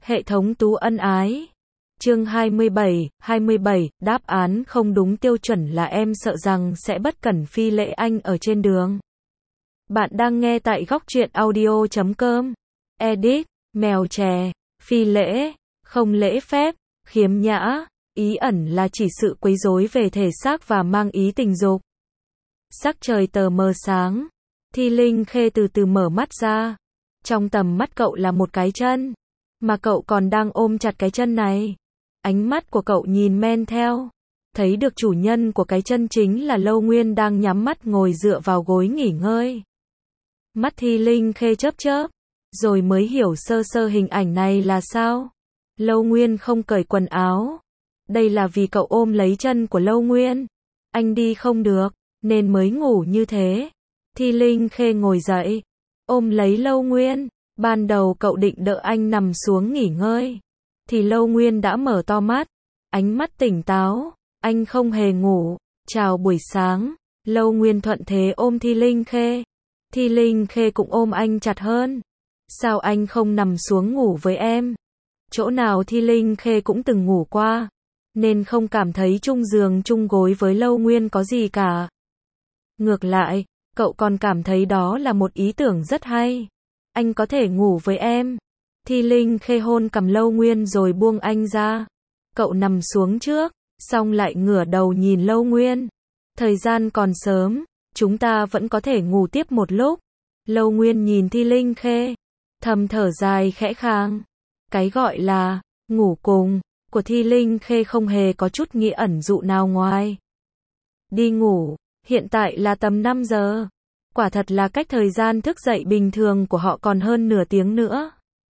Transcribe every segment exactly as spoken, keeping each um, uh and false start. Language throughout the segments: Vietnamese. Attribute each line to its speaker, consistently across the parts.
Speaker 1: Hệ thống tú ân ái. Chương hai mươi bảy, hai mươi bảy, đáp án không đúng tiêu chuẩn là em sợ rằng sẽ bất cẩn phi lễ anh ở trên đường. Bạn đang nghe tại góc truyện audio chấm com. Edit, mèo chè, phi lễ, không lễ phép, khiếm nhã, ý ẩn là chỉ sự quấy rối về thể xác và mang ý tình dục. Sắc trời tờ mờ sáng, Thi Linh Khê từ từ mở mắt ra. Trong tầm mắt cậu là một cái chân, mà cậu còn đang ôm chặt cái chân này. Ánh mắt của cậu nhìn men theo, thấy được chủ nhân của cái chân chính là Lâu Nguyên đang nhắm mắt ngồi dựa vào gối nghỉ ngơi. Mắt Thi Linh Khê chớp chớp, rồi mới hiểu sơ sơ hình ảnh này là sao. Lâu Nguyên không cởi quần áo. Đây là vì cậu ôm lấy chân của Lâu Nguyên. Anh đi không được, nên mới ngủ như thế. Thi Linh Khê ngồi dậy, ôm lấy Lâu Nguyên. Ban đầu cậu định đợi anh nằm xuống nghỉ ngơi, thì Lâu Nguyên đã mở to mắt, ánh mắt tỉnh táo, anh không hề ngủ. Chào buổi sáng. Lâu Nguyên thuận thế ôm Thi Linh Khê. Thi Linh Khê cũng ôm anh chặt hơn. Sao anh không nằm xuống ngủ với em? Chỗ nào Thi Linh Khê cũng từng ngủ qua, nên không cảm thấy chung giường chung gối với Lâu Nguyên có gì cả. Ngược lại, cậu còn cảm thấy đó là một ý tưởng rất hay. Anh có thể ngủ với em. Thi Linh Khê hôn cằm Lâu Nguyên rồi buông anh ra. Cậu nằm xuống trước, xong lại ngửa đầu nhìn Lâu Nguyên. Thời gian còn sớm, chúng ta vẫn có thể ngủ tiếp một lúc. Lâu Nguyên nhìn Thi Linh Khê, thầm thở dài khẽ khàng. Cái gọi là ngủ cùng của Thi Linh Khê không hề có chút nghĩa ẩn dụ nào ngoài đi ngủ. Hiện tại là tầm năm giờ. Quả thật là cách thời gian thức dậy bình thường của họ còn hơn nửa tiếng nữa.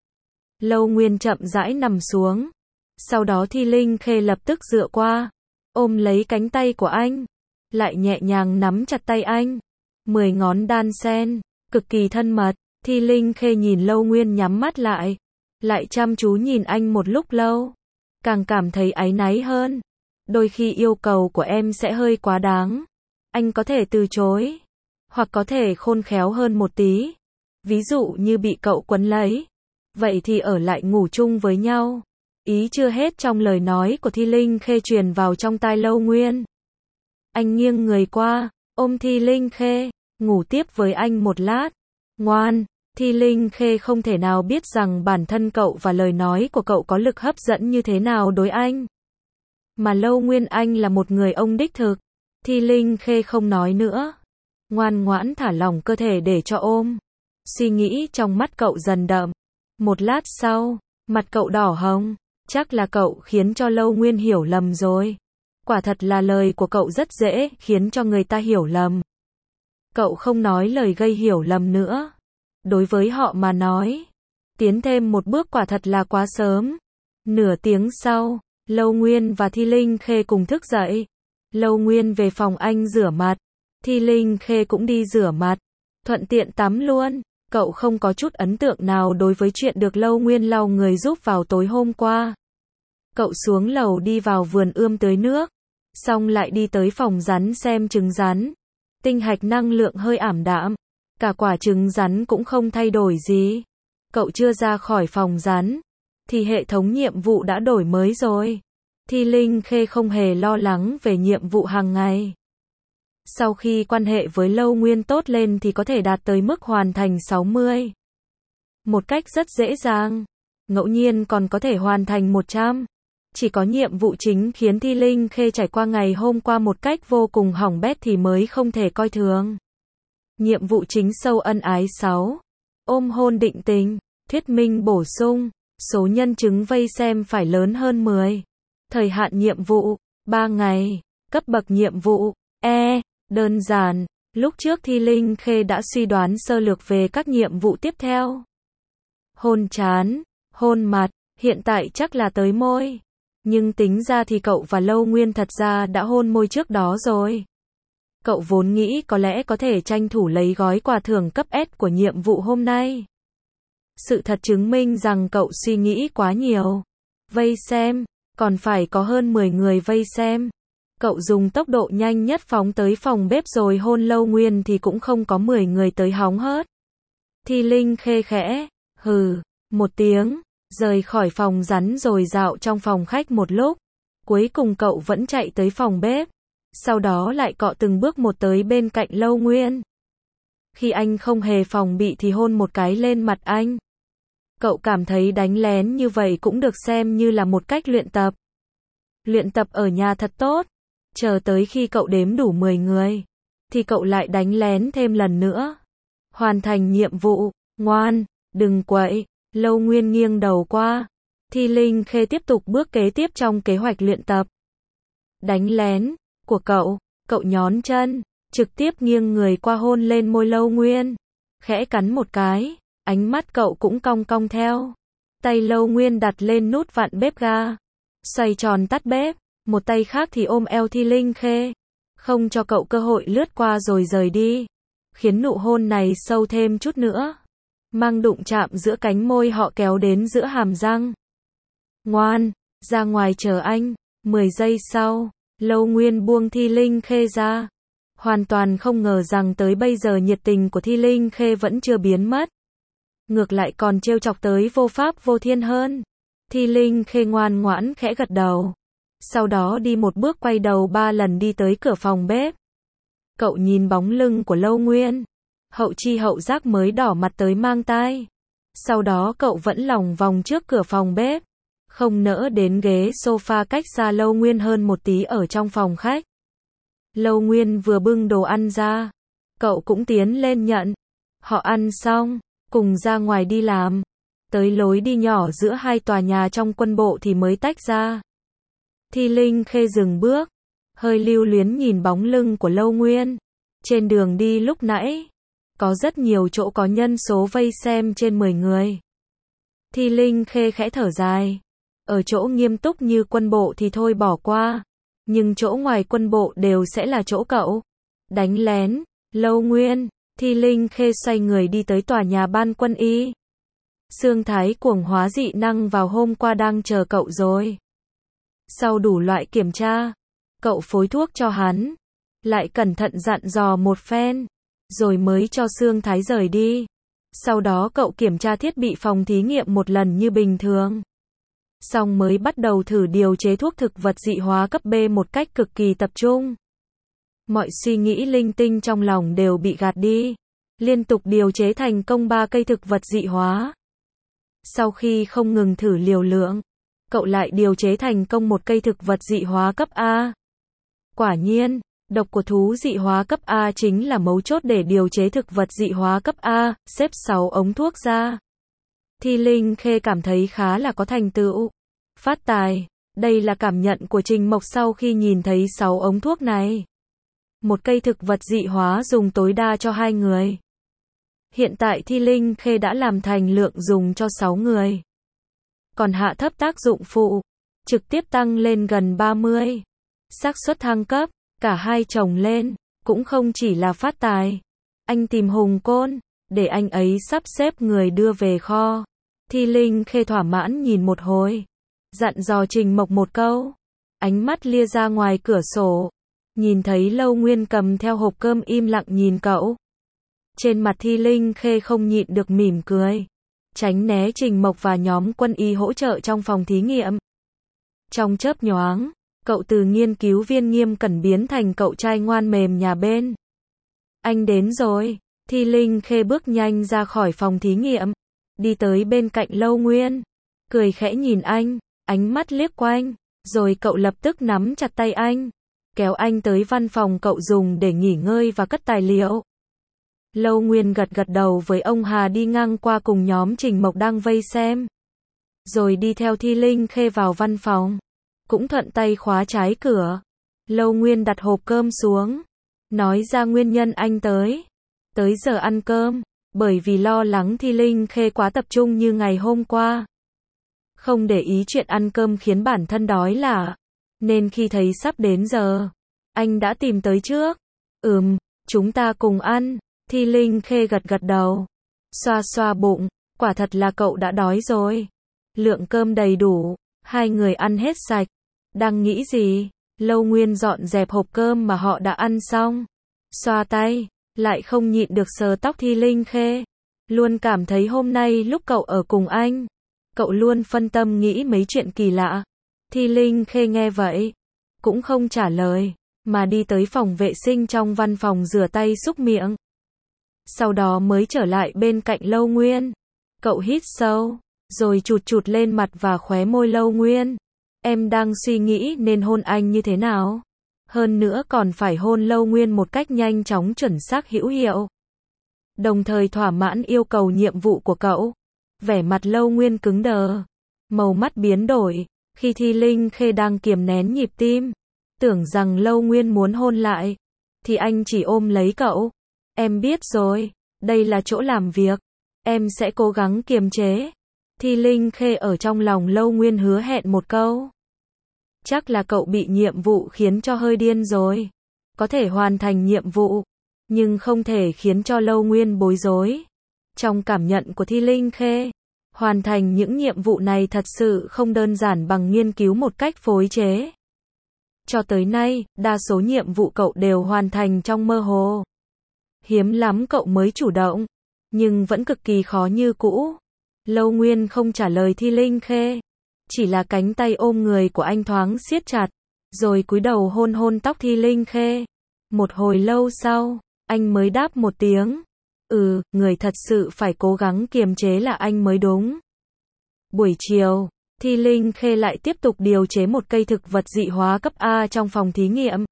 Speaker 1: Lâu Nguyên chậm rãi nằm xuống. Sau đó Thi Linh Khê lập tức dựa qua, ôm lấy cánh tay của anh, lại nhẹ nhàng nắm chặt tay anh. Mười ngón đan xen, cực kỳ thân mật. Thi Linh Khê nhìn Lâu Nguyên nhắm mắt lại, lại chăm chú nhìn anh một lúc lâu. Càng cảm thấy áy náy hơn. Đôi khi yêu cầu của em sẽ hơi quá đáng. Anh có thể từ chối, hoặc có thể khôn khéo hơn một tí. Ví dụ như bị cậu quấn lấy, vậy thì ở lại ngủ chung với nhau. Ý chưa hết trong lời nói của Thi Linh Khê truyền vào trong tai Lâu Nguyên. Anh nghiêng người qua, ôm Thi Linh Khê, ngủ tiếp với anh một lát. Ngoan. Thi Linh Khê không thể nào biết rằng bản thân cậu và lời nói của cậu có lực hấp dẫn như thế nào đối anh. Mà Lâu Nguyên anh là một người ông đích thực. Thi Linh Khê không nói nữa, ngoan ngoãn thả lỏng cơ thể để cho ôm. Suy nghĩ trong mắt cậu dần đậm. Một lát sau, mặt cậu đỏ hồng. Chắc là cậu khiến cho Lâu Nguyên hiểu lầm rồi. Quả thật là lời của cậu rất dễ khiến cho người ta hiểu lầm. Cậu không nói lời gây hiểu lầm nữa. Đối với họ mà nói, tiến thêm một bước quả thật là quá sớm. Nửa tiếng sau, Lâu Nguyên và Thi Linh Khê cùng thức dậy. Lâu Nguyên về phòng anh rửa mặt. Thi Linh Khê cũng đi rửa mặt, thuận tiện tắm luôn. Cậu không có chút ấn tượng nào đối với chuyện được Lâu Nguyên lau người giúp vào tối hôm qua. Cậu xuống lầu đi vào vườn ươm tưới nước, xong lại đi tới phòng rắn xem trứng rắn. Tinh hạch năng lượng hơi ảm đạm, cả quả trứng rắn cũng không thay đổi gì. Cậu chưa ra khỏi phòng rắn, thì hệ thống nhiệm vụ đã đổi mới rồi. Thi Linh Khê không hề lo lắng về nhiệm vụ hàng ngày. Sau khi quan hệ với Lâu Nguyên tốt lên thì có thể đạt tới mức hoàn thành sáu mươi. Một cách rất dễ dàng. Ngẫu nhiên còn có thể hoàn thành một trăm. Chỉ có nhiệm vụ chính khiến Thi Linh Khê trải qua ngày hôm qua một cách vô cùng hỏng bét thì mới không thể coi thường. Nhiệm vụ chính sâu ân ái sáu. Ôm hôn định tình. Thuyết minh bổ sung. Số nhân chứng vây xem phải lớn hơn mười. Thời hạn nhiệm vụ, ba ngày. Cấp bậc nhiệm vụ, E. Đơn giản. Lúc trước Thi Linh Khê đã suy đoán sơ lược về các nhiệm vụ tiếp theo. Hôn trán, hôn mặt, hiện tại chắc là tới môi. Nhưng tính ra thì cậu và Lâu Nguyên thật ra đã hôn môi trước đó rồi. Cậu vốn nghĩ có lẽ có thể tranh thủ lấy gói quà thưởng cấp S của nhiệm vụ hôm nay. Sự thật chứng minh rằng cậu suy nghĩ quá nhiều. Vây xem, còn phải có hơn mười người vây xem. Cậu dùng tốc độ nhanh nhất phóng tới phòng bếp rồi hôn Lâu Nguyên thì cũng không có mười người tới hóng hớt. Thi Linh Khê khẽ hừ một tiếng, rời khỏi phòng rắn rồi dạo trong phòng khách một lúc. Cuối cùng cậu vẫn chạy tới phòng bếp. Sau đó lại cọ từng bước một tới bên cạnh Lâu Nguyên. Khi anh không hề phòng bị thì hôn một cái lên mặt anh. Cậu cảm thấy đánh lén như vậy cũng được xem như là một cách luyện tập. Luyện tập ở nhà thật tốt. Chờ tới khi cậu đếm đủ mười người, thì cậu lại đánh lén thêm lần nữa. Hoàn thành nhiệm vụ, ngoan, đừng quậy. Lâu Nguyên nghiêng đầu qua. Thi Linh Khê tiếp tục bước kế tiếp trong kế hoạch luyện tập. Đánh lén của cậu, cậu nhón chân, trực tiếp nghiêng người qua hôn lên môi Lâu Nguyên. Khẽ cắn một cái, ánh mắt cậu cũng cong cong theo. Tay Lâu Nguyên đặt lên nút vặn bếp ga. Xoay tròn tắt bếp, một tay khác thì ôm eo Thi Linh Khê. Không cho cậu cơ hội lướt qua rồi rời đi. Khiến nụ hôn này sâu thêm chút nữa. Mang đụng chạm giữa cánh môi họ kéo đến giữa hàm răng. Ngoan, ra ngoài chờ anh. mười giây sau, Lâu Nguyên buông Thi Linh Khê ra. Hoàn toàn không ngờ rằng tới bây giờ nhiệt tình của Thi Linh Khê vẫn chưa biến mất. Ngược lại còn trêu chọc tới vô pháp vô thiên hơn. Thi Linh Khê ngoan ngoãn khẽ gật đầu. Sau đó đi một bước quay đầu ba lần đi tới cửa phòng bếp. Cậu nhìn bóng lưng của Lâu Nguyên. Hậu chi hậu giác mới đỏ mặt tới mang tai. Sau đó cậu vẫn lòng vòng trước cửa phòng bếp. Không nỡ đến ghế sofa cách xa Lâu Nguyên hơn một tí ở trong phòng khách. Lâu Nguyên vừa bưng đồ ăn ra. Cậu cũng tiến lên nhận. Họ ăn xong, cùng ra ngoài đi làm. Tới lối đi nhỏ giữa hai tòa nhà trong quân bộ thì mới tách ra. Thi Linh Khê dừng bước. Hơi lưu luyến nhìn bóng lưng của Lâu Nguyên. Trên đường đi lúc nãy, có rất nhiều chỗ có nhân số vây xem trên mười người. Thi Linh Khê khẽ thở dài. Ở chỗ nghiêm túc như quân bộ thì thôi bỏ qua. Nhưng chỗ ngoài quân bộ đều sẽ là chỗ cậu. Đánh lén, Lâu Nguyên. Thi Linh Khê xoay người đi tới tòa nhà ban quân y. Sương Thái cuồng hóa dị năng vào hôm qua đang chờ cậu rồi. Sau đủ loại kiểm tra, cậu phối thuốc cho hắn. Lại cẩn thận dặn dò một phen. Rồi mới cho Sương Thái rời đi. Sau đó cậu kiểm tra thiết bị phòng thí nghiệm một lần như bình thường. Xong mới bắt đầu thử điều chế thuốc thực vật dị hóa cấp B một cách cực kỳ tập trung. Mọi suy nghĩ linh tinh trong lòng đều bị gạt đi. Liên tục điều chế thành công ba cây thực vật dị hóa. Sau khi không ngừng thử liều lượng, cậu lại điều chế thành công một cây thực vật dị hóa cấp A. Quả nhiên, độc của thú dị hóa cấp A chính là mấu chốt để điều chế thực vật dị hóa cấp A, xếp sáu ống thuốc ra. Thi Linh Khê cảm thấy khá là có thành tựu. Phát tài, đây là cảm nhận của Trình Mộc sau khi nhìn thấy sáu ống thuốc này. Một cây thực vật dị hóa dùng tối đa cho hai người. Hiện tại Thi Linh Khê đã làm thành lượng dùng cho sáu người. Còn hạ thấp tác dụng phụ, trực tiếp tăng lên gần ba mươi. Xác suất thăng cấp, cả hai chồng lên, cũng không chỉ là phát tài. Anh tìm Hùng Côn, để anh ấy sắp xếp người đưa về kho. Thi Linh Khê thỏa mãn nhìn một hồi. Dặn dò Trình Mộc một câu. Ánh mắt lia ra ngoài cửa sổ. Nhìn thấy Lâu Nguyên cầm theo hộp cơm im lặng nhìn cậu. Trên mặt Thi Linh Khê không nhịn được mỉm cười. Tránh né Trình Mộc và nhóm quân y hỗ trợ trong phòng thí nghiệm. Trong chớp nhoáng, cậu từ nghiên cứu viên nghiêm cẩn biến thành cậu trai ngoan mềm nhà bên. Anh đến rồi. Thi Linh Khê bước nhanh ra khỏi phòng thí nghiệm. Đi tới bên cạnh Lâu Nguyên. Cười khẽ nhìn anh. Ánh mắt liếc quanh. Rồi cậu lập tức nắm chặt tay anh. Kéo anh tới văn phòng cậu dùng để nghỉ ngơi và cất tài liệu. Lâu Nguyên gật gật đầu với ông Hà đi ngang qua cùng nhóm Trình Mộc đang vây xem. Rồi đi theo Thi Linh Khê vào văn phòng. Cũng thuận tay khóa trái cửa. Lâu Nguyên đặt hộp cơm xuống. Nói ra nguyên nhân anh tới. Tới giờ ăn cơm. Bởi vì lo lắng Thi Linh Khê quá tập trung như ngày hôm qua. Không để ý chuyện ăn cơm khiến bản thân đói lả. Nên khi thấy sắp đến giờ, anh đã tìm tới trước. Ừm, chúng ta cùng ăn. Thi Linh Khê gật gật đầu. Xoa xoa bụng. Quả thật là cậu đã đói rồi. Lượng cơm đầy đủ. Hai người ăn hết sạch. Đang nghĩ gì? Lâu Nguyên dọn dẹp hộp cơm mà họ đã ăn xong. Xoa tay. Lại không nhịn được sờ tóc Thi Linh Khê. Luôn cảm thấy hôm nay lúc cậu ở cùng anh, Cậu luôn phân tâm nghĩ mấy chuyện kỳ lạ. Thi Linh Khê nghe vậy, cũng không trả lời, mà đi tới phòng vệ sinh trong văn phòng rửa tay súc miệng. Sau đó mới trở lại bên cạnh Lâu Nguyên. Cậu hít sâu, rồi chụt chụt lên mặt và khóe môi Lâu Nguyên. Em đang suy nghĩ nên hôn anh như thế nào. Hơn nữa còn phải hôn Lâu Nguyên một cách nhanh chóng chuẩn xác hữu hiệu. Đồng thời thỏa mãn yêu cầu nhiệm vụ của cậu. Vẻ mặt Lâu Nguyên cứng đờ. Màu mắt biến đổi. Khi Thi Linh Khê đang kiềm nén nhịp tim. Tưởng rằng Lâu Nguyên muốn hôn lại. Thì anh chỉ ôm lấy cậu. Em biết rồi. Đây là chỗ làm việc. Em sẽ cố gắng kiềm chế. Thi Linh Khê ở trong lòng Lâu Nguyên hứa hẹn một câu. Chắc là cậu bị nhiệm vụ khiến cho hơi điên rồi. Có thể hoàn thành nhiệm vụ, nhưng không thể khiến cho Lâu Nguyên bối rối. Trong cảm nhận của Thi Linh Khê, hoàn thành những nhiệm vụ này thật sự không đơn giản bằng nghiên cứu một cách phối chế. Cho tới nay, đa số nhiệm vụ cậu đều hoàn thành trong mơ hồ. Hiếm lắm cậu mới chủ động, nhưng vẫn cực kỳ khó như cũ. Lâu Nguyên không trả lời Thi Linh Khê. Chỉ là cánh tay ôm người của anh thoáng siết chặt, rồi cúi đầu hôn hôn tóc Thi Linh Khê. Một hồi lâu sau, anh mới đáp một tiếng. Ừ, người thật sự phải cố gắng kiềm chế là anh mới đúng. Buổi chiều, Thi Linh Khê lại tiếp tục điều chế một cây thực vật dị hóa cấp A trong phòng thí nghiệm.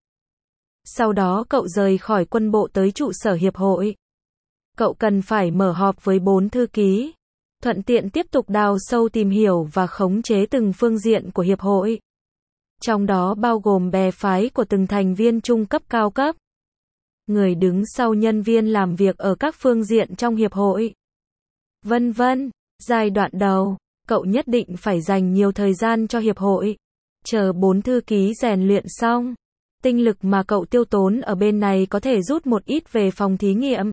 Speaker 1: Sau đó cậu rời khỏi quân bộ tới trụ sở hiệp hội. Cậu cần phải mở họp với bốn thư ký. Thuận tiện tiếp tục đào sâu tìm hiểu và khống chế từng phương diện của hiệp hội. Trong đó bao gồm bè phái của từng thành viên trung cấp cao cấp. Người đứng sau nhân viên làm việc ở các phương diện trong hiệp hội. Vân vân. Giai đoạn đầu, cậu nhất định phải dành nhiều thời gian cho hiệp hội. Chờ bốn thư ký rèn luyện xong. Tinh lực mà cậu tiêu tốn ở bên này có thể rút một ít về phòng thí nghiệm.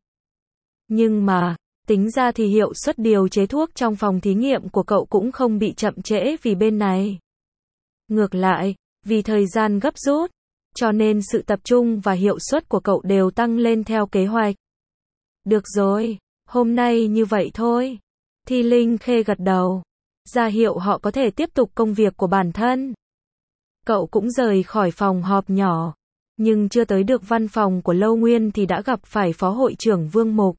Speaker 1: Nhưng mà, tính ra thì hiệu suất điều chế thuốc trong phòng thí nghiệm của cậu cũng không bị chậm trễ vì bên này. Ngược lại, vì thời gian gấp rút, cho nên sự tập trung và hiệu suất của cậu đều tăng lên theo kế hoạch. Được rồi, hôm nay như vậy thôi. Thi Linh Khê gật đầu, ra hiệu họ có thể tiếp tục công việc của bản thân. Cậu cũng rời khỏi phòng họp nhỏ, nhưng chưa tới được văn phòng của Lâu Nguyên thì đã gặp phải phó hội trưởng Vương Mục.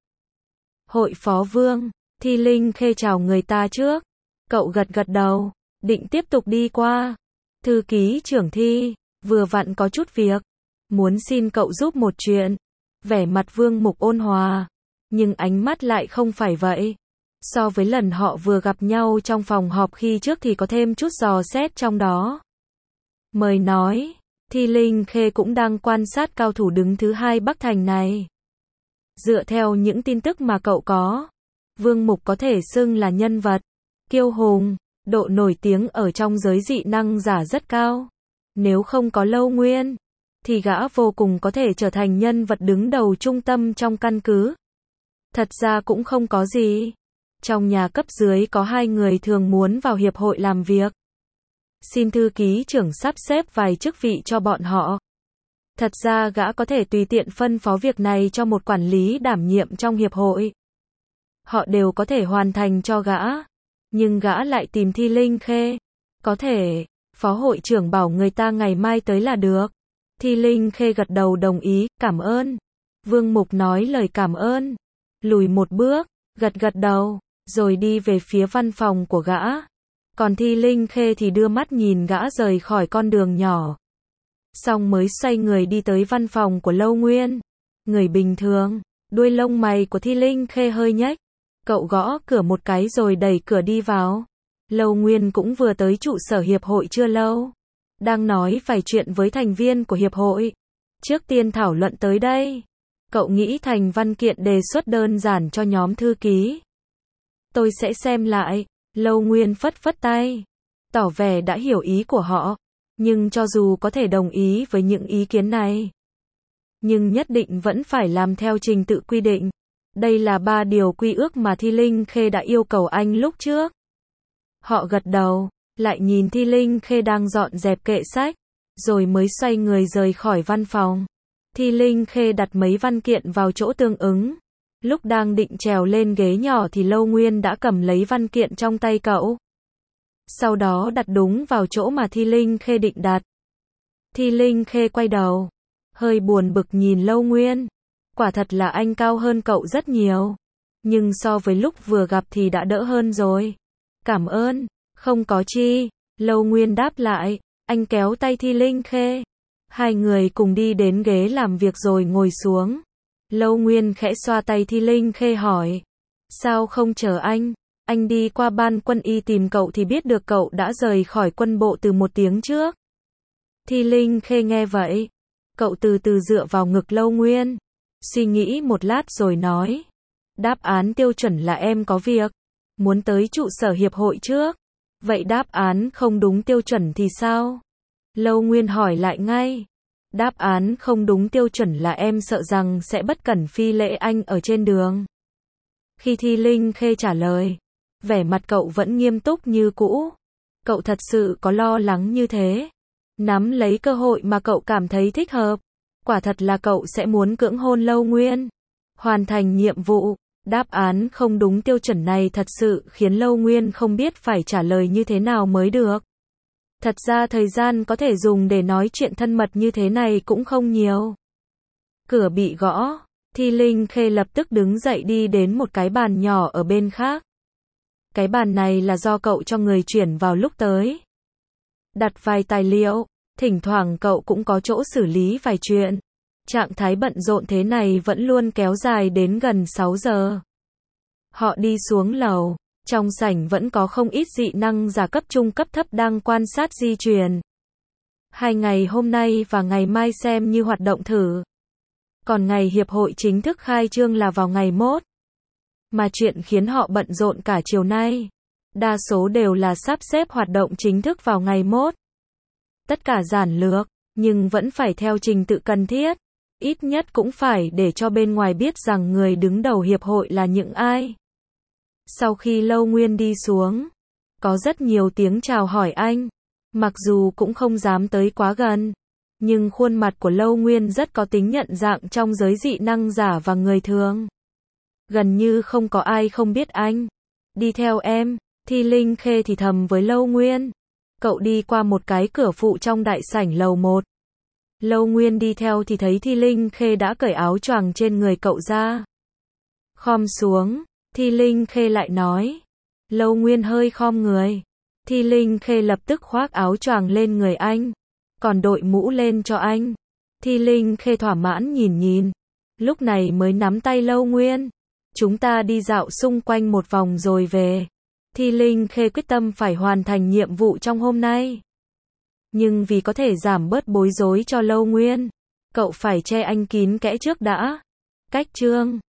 Speaker 1: Hội phó Vương, Thi Linh Khê chào người ta trước. Cậu gật gật đầu, định tiếp tục đi qua. Thư ký trưởng Thi, vừa vặn có chút việc, muốn xin cậu giúp một chuyện. Vẻ mặt Vương Mục ôn hòa, nhưng ánh mắt lại không phải vậy. So với lần họ vừa gặp nhau trong phòng họp khi trước thì có thêm chút dò xét trong đó. Mời nói, Thi Linh Khê cũng đang quan sát cao thủ đứng thứ hai Bắc Thành này. Dựa theo những tin tức mà cậu có, Vương Mục có thể xưng là nhân vật kiêu hùng, độ nổi tiếng ở trong giới dị năng giả rất cao. Nếu không có Lâu Nguyên, thì gã vô cùng có thể trở thành nhân vật đứng đầu trung tâm trong căn cứ. Thật ra cũng không có gì. Trong nhà cấp dưới có hai người thường muốn vào hiệp hội làm việc. Xin thư ký trưởng sắp xếp vài chức vị cho bọn họ. Thật ra gã có thể tùy tiện phân phó việc này cho một quản lý đảm nhiệm trong hiệp hội. Họ đều có thể hoàn thành cho gã. Nhưng gã lại tìm Thi Linh Khê. Có thể, phó hội trưởng bảo người ta ngày mai tới là được. Thi Linh Khê gật đầu đồng ý, cảm ơn. Vương Mục nói lời cảm ơn. Lùi một bước, gật gật đầu, rồi đi về phía văn phòng của gã. Còn Thi Linh Khê thì đưa mắt nhìn gã rời khỏi con đường nhỏ. Xong mới xoay người đi tới văn phòng của Lâu Nguyên. Người bình thường, đuôi lông mày của Thi Linh Khê hơi nhếch. Cậu gõ cửa một cái rồi đẩy cửa đi vào. Lâu Nguyên cũng vừa tới trụ sở hiệp hội chưa lâu. Đang nói vài chuyện với thành viên của hiệp hội. Trước tiên thảo luận tới đây. Cậu nghĩ thành văn kiện đề xuất đơn giản cho nhóm thư ký. Tôi sẽ xem lại. Lâu Nguyên phất phất tay. Tỏ vẻ đã hiểu ý của họ. Nhưng cho dù có thể đồng ý với những ý kiến này, nhưng nhất định vẫn phải làm theo trình tự quy định. Đây là ba điều quy ước mà Thi Linh Khê đã yêu cầu anh lúc trước. Họ gật đầu, lại nhìn Thi Linh Khê đang dọn dẹp kệ sách, rồi mới xoay người rời khỏi văn phòng. Thi Linh Khê đặt mấy văn kiện vào chỗ tương ứng. Lúc đang định trèo lên ghế nhỏ thì Lâu Nguyên đã cầm lấy văn kiện trong tay cậu. sau đó đặt đúng vào chỗ mà Thi Linh Khê định đặt. Thi Linh Khê quay đầu, hơi buồn bực nhìn Lâu Nguyên. Quả thật là anh cao hơn cậu rất nhiều. Nhưng so với lúc vừa gặp thì đã đỡ hơn rồi. Cảm ơn, không có chi. Lâu Nguyên đáp lại, anh kéo tay Thi Linh Khê. Hai người cùng đi đến ghế làm việc rồi ngồi xuống. Lâu Nguyên khẽ xoa tay Thi Linh Khê hỏi. Sao không chờ anh? Anh đi qua ban quân y tìm cậu thì biết được cậu đã rời khỏi quân bộ từ một tiếng trước. Thi Linh Khê nghe vậy. Cậu từ từ dựa vào ngực Lâu Nguyên. Suy nghĩ một lát rồi nói. Đáp án tiêu chuẩn là em có việc. Muốn tới trụ sở hiệp hội trước. Vậy đáp án không đúng tiêu chuẩn thì sao? Lâu Nguyên hỏi lại ngay. Đáp án không đúng tiêu chuẩn là em sợ rằng sẽ bất cẩn phi lễ anh ở trên đường. Khi Thi Linh Khê trả lời, vẻ mặt cậu vẫn nghiêm túc như cũ. Cậu thật sự có lo lắng như thế. Nắm lấy cơ hội mà cậu cảm thấy thích hợp. Quả thật là cậu sẽ muốn cưỡng hôn Lâu Nguyên. Hoàn thành nhiệm vụ. Đáp án không đúng tiêu chuẩn này thật sự khiến Lâu Nguyên không biết phải trả lời như thế nào mới được. Thật ra thời gian có thể dùng để nói chuyện thân mật như thế này cũng không nhiều. Cửa bị gõ. Thi Linh Khê lập tức đứng dậy đi đến một cái bàn nhỏ ở bên khác. Cái bàn này là do cậu cho người chuyển vào lúc tới. Đặt vài tài liệu, thỉnh thoảng cậu cũng có chỗ xử lý vài chuyện. Trạng thái bận rộn thế này vẫn luôn kéo dài đến gần sáu giờ. Họ đi xuống lầu, trong sảnh vẫn có không ít dị năng giả cấp trung cấp thấp đang quan sát di truyền. Hai ngày hôm nay và ngày mai xem như hoạt động thử. Còn ngày hiệp hội chính thức khai trương là vào ngày mốt. Mà chuyện khiến họ bận rộn cả chiều nay, đa số đều là sắp xếp hoạt động chính thức vào ngày mốt. Tất cả giản lược, nhưng vẫn phải theo trình tự cần thiết. Ít nhất cũng phải để cho bên ngoài biết rằng người đứng đầu hiệp hội là những ai. Sau khi Lâu Nguyên đi xuống, có rất nhiều tiếng chào hỏi anh. Mặc dù cũng không dám tới quá gần, nhưng khuôn mặt của Lâu Nguyên rất có tính nhận dạng trong giới dị năng giả và người thường. Gần như không có ai không biết anh. Đi theo em, Thi Linh Khê thì thầm với Lâu Nguyên. Cậu đi qua một cái cửa phụ trong đại sảnh lầu một. Lâu Nguyên đi theo thì thấy Thi Linh Khê đã cởi áo choàng trên người cậu ra. Khom xuống, Thi Linh Khê lại nói. Lâu Nguyên hơi khom người. Thi Linh Khê lập tức khoác áo choàng lên người anh, còn đội mũ lên cho anh. Thi Linh Khê thỏa mãn nhìn nhìn, lúc này mới nắm tay Lâu Nguyên. Chúng ta đi dạo xung quanh một vòng rồi về. Thi Linh Khê quyết tâm phải hoàn thành nhiệm vụ trong hôm nay. Nhưng vì có thể giảm bớt bối rối cho Lâu Nguyên, cậu phải che anh kín kẽ trước đã. Cách chương